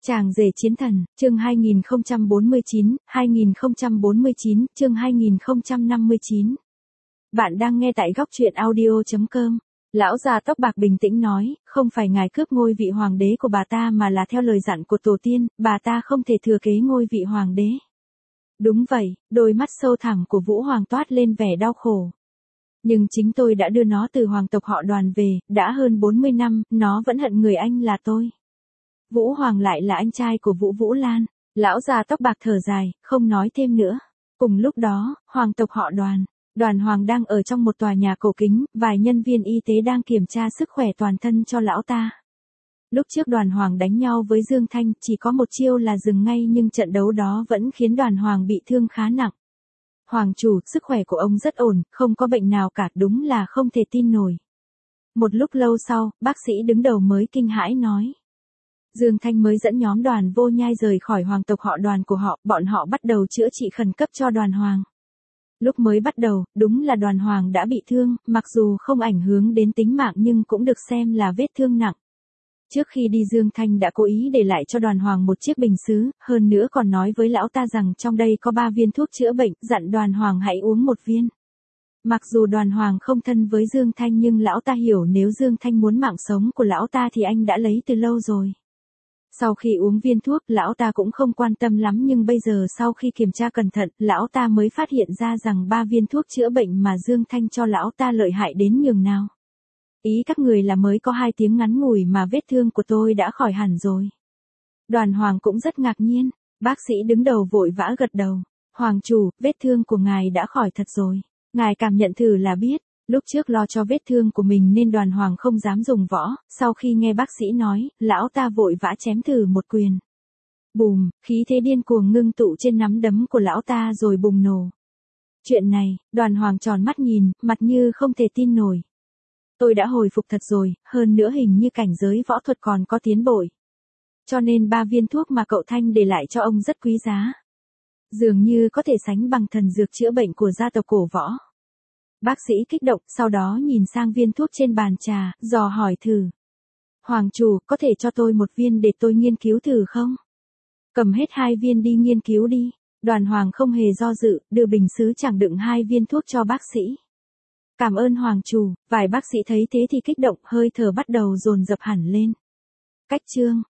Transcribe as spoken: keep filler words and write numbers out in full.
Chàng rể chiến thần, chương hai nghìn không trăm bốn mươi chín, hai nghìn không trăm bốn mươi chín, chương hai nghìn không trăm năm mươi chín. Bạn đang nghe tại góc truyện audio chấm com. Lão già tóc bạc bình tĩnh nói, không phải ngài cướp ngôi vị hoàng đế của bà ta mà là theo lời dặn của tổ tiên, bà ta không thể thừa kế ngôi vị hoàng đế. Đúng vậy, đôi mắt sâu thẳm của Vũ Hoàng toát lên vẻ đau khổ. Nhưng chính tôi đã đưa nó từ hoàng tộc họ Đoàn về, đã hơn bốn mươi năm, nó vẫn hận người anh là tôi. Vũ Hoàng lại là anh trai của Vũ Vũ Lan. Lão già tóc bạc thở dài, không nói thêm nữa. Cùng lúc đó, hoàng tộc họ Đoàn. Đoàn Hoàng đang ở trong một tòa nhà cổ kính, vài nhân viên y tế đang kiểm tra sức khỏe toàn thân cho lão ta. Lúc trước Đoàn Hoàng đánh nhau với Dương Thanh, chỉ có một chiêu là dừng ngay nhưng trận đấu đó vẫn khiến Đoàn Hoàng bị thương khá nặng. Hoàng chủ, sức khỏe của ông rất ổn, không có bệnh nào cả, đúng là không thể tin nổi. Một lúc lâu sau, bác sĩ đứng đầu mới kinh hãi nói. Dương Thanh mới dẫn nhóm Đoàn Vô Nhai rời khỏi hoàng tộc họ Đoàn của họ, bọn họ bắt đầu chữa trị khẩn cấp cho Đoàn Hoàng. Lúc mới bắt đầu, đúng là Đoàn Hoàng đã bị thương, mặc dù không ảnh hưởng đến tính mạng nhưng cũng được xem là vết thương nặng. Trước khi đi Dương Thanh đã cố ý để lại cho Đoàn Hoàng một chiếc bình sứ, hơn nữa còn nói với lão ta rằng trong đây có ba viên thuốc chữa bệnh, dặn Đoàn Hoàng hãy uống một viên. Mặc dù Đoàn Hoàng không thân với Dương Thanh nhưng lão ta hiểu nếu Dương Thanh muốn mạng sống của lão ta thì anh đã lấy từ lâu rồi. Sau khi uống viên thuốc, lão ta cũng không quan tâm lắm nhưng bây giờ sau khi kiểm tra cẩn thận, lão ta mới phát hiện ra rằng ba viên thuốc chữa bệnh mà Dương Thanh cho lão ta lợi hại đến nhường nào. Ý các người là mới có hai tiếng ngắn ngủi mà vết thương của tôi đã khỏi hẳn rồi. Đoàn Hoàng cũng rất ngạc nhiên, bác sĩ đứng đầu vội vã gật đầu. Hoàng chủ, vết thương của ngài đã khỏi thật rồi. Ngài cảm nhận thử là biết. Lúc trước lo cho vết thương của mình nên Đoàn Hoàng không dám dùng võ, sau khi nghe bác sĩ nói, lão ta vội vã chém thử một quyền. Bùm, khí thế điên cuồng ngưng tụ trên nắm đấm của lão ta rồi bùng nổ. Chuyện này, Đoàn Hoàng tròn mắt nhìn, mặt như không thể tin nổi. Tôi đã hồi phục thật rồi, hơn nữa hình như cảnh giới võ thuật còn có tiến bộ. Cho nên ba viên thuốc mà cậu Thanh để lại cho ông rất quý giá. Dường như có thể sánh bằng thần dược chữa bệnh của gia tộc cổ võ. Bác sĩ kích động, sau đó nhìn sang viên thuốc trên bàn trà, dò hỏi thử. Hoàng chủ, có thể cho tôi một viên để tôi nghiên cứu thử không? Cầm hết hai viên đi nghiên cứu đi. Đoàn Hoàng không hề do dự, đưa bình sứ chẳng đựng hai viên thuốc cho bác sĩ. Cảm ơn Hoàng chủ, vài bác sĩ thấy thế thì kích động, hơi thở bắt đầu dồn dập hẳn lên. Cách chương.